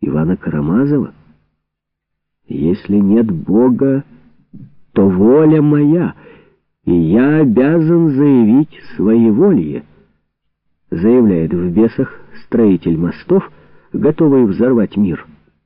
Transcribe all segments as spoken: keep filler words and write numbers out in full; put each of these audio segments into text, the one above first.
Ивана Карамазова. Если нет Бога, то воля моя, и я обязан заявить своеволье, заявляет в «Бесах» строитель мостов, готовый взорвать мир.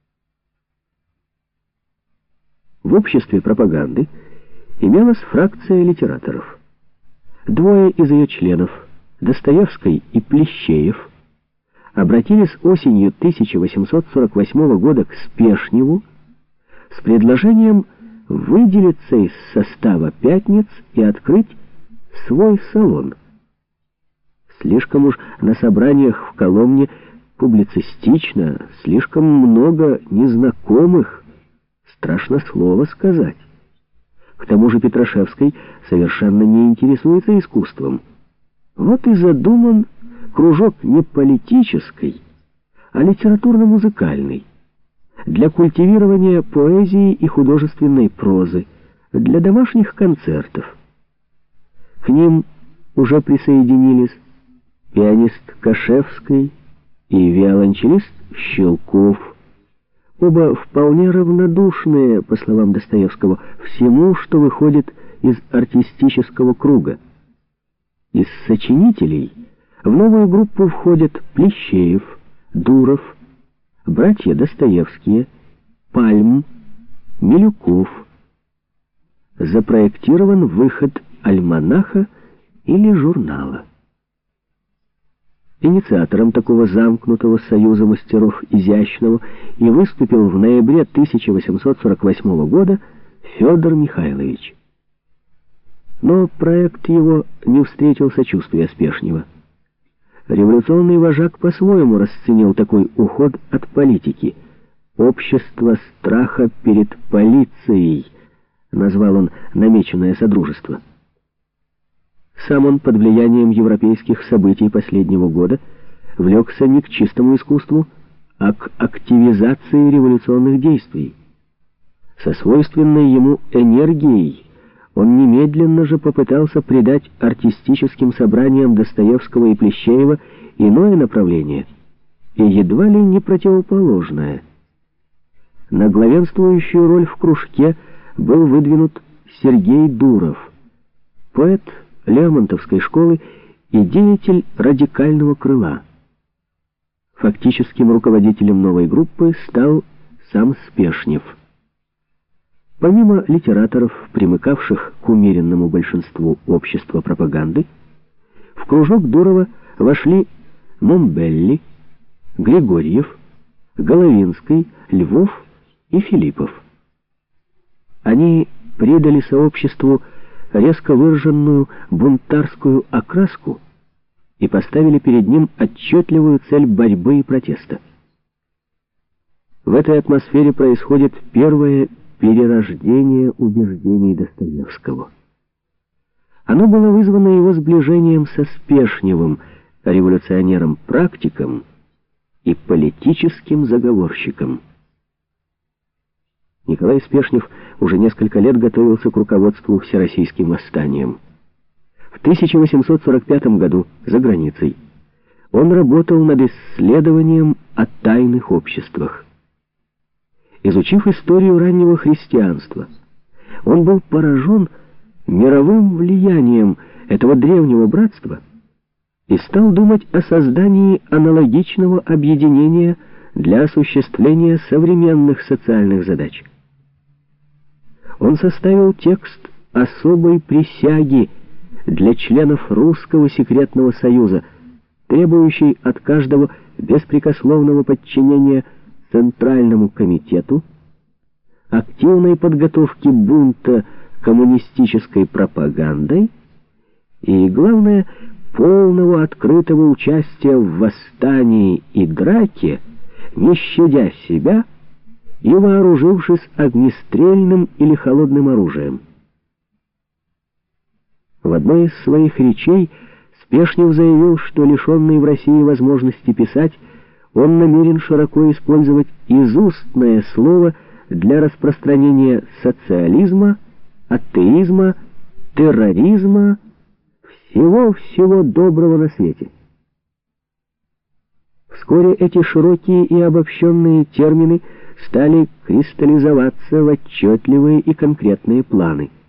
В обществе пропаганды имелась фракция литераторов. Двое из ее членов, Достоевский и Плещеев, обратились осенью тысяча восемьсот сорок восьмого года к Спешневу с предложением выделиться из состава «Пятниц» и открыть свой салон. Слишком уж на собраниях в Коломне публицистично, слишком много незнакомых, страшно слово сказать. К тому же Петрашевский совершенно не интересуется искусством. Вот и задуман кружок не политический, а литературно-музыкальный, для культивирования поэзии и художественной прозы, для домашних концертов. К ним уже присоединились пианист Кашевский и виолончелист Щелков, оба вполне равнодушные, по словам Достоевского, всему, что выходит из артистического круга. Из сочинителей в новую группу входят Плещеев, Дуров, братья Достоевские, Пальм, Милюков. Запроектирован выход альманаха или журнала. Инициатором такого замкнутого союза мастеров изящного и выступил в ноябре тысяча восемьсот сорок восьмого года Федор Михайлович. Но проект его не встретил сочувствия Спешнева. Революционный вожак по-своему расценил такой уход от политики. «Общество страха перед полицией», назвал он намеченное содружество. Сам он под влиянием европейских событий последнего года влекся не к чистому искусству, а к активизации революционных действий. Со свойственной ему энергией он немедленно же попытался придать артистическим собраниям Достоевского и Плещеева иное направление, и едва ли не противоположное. На главенствующую роль в кружке был выдвинут Сергей Дуров, поэт Лермонтовской школы и деятель радикального крыла. Фактическим руководителем новой группы стал сам Спешнев. Помимо литераторов, примыкавших к умеренному большинству общества пропаганды, в кружок Дурова вошли Момбелли, Григорьев, Головинский, Львов и Филиппов. Они придали сообществу резко выраженную бунтарскую окраску и поставили перед ним отчетливую цель борьбы и протеста. В этой атмосфере происходит первое перерождение убеждений Достоевского. Оно было вызвано его сближением со Спешневым, революционером-практиком и политическим заговорщиком. Николай Спешнев уже несколько лет готовился к руководству всероссийским восстанием. В тысяча восемьсот сорок пятом году за границей он работал над исследованием о тайных обществах. Изучив историю раннего христианства, он был поражен мировым влиянием этого древнего братства и стал думать о создании аналогичного объединения для осуществления современных социальных задач. Он составил текст особой присяги для членов Русского секретного союза, требующий от каждого беспрекословного подчинения Центральному комитету, активной подготовки бунта коммунистической пропагандой и, главное, полного открытого участия в восстании и драке, не щадя себя и вооружившись огнестрельным или холодным оружием. В одной из своих речей Спешнев заявил, что лишенный в России возможности писать, он намерен широко использовать изустное слово для распространения социализма, атеизма, терроризма, всего-всего доброго на свете. Вскоре эти широкие и обобщенные термины стали кристаллизоваться в отчетливые и конкретные планы.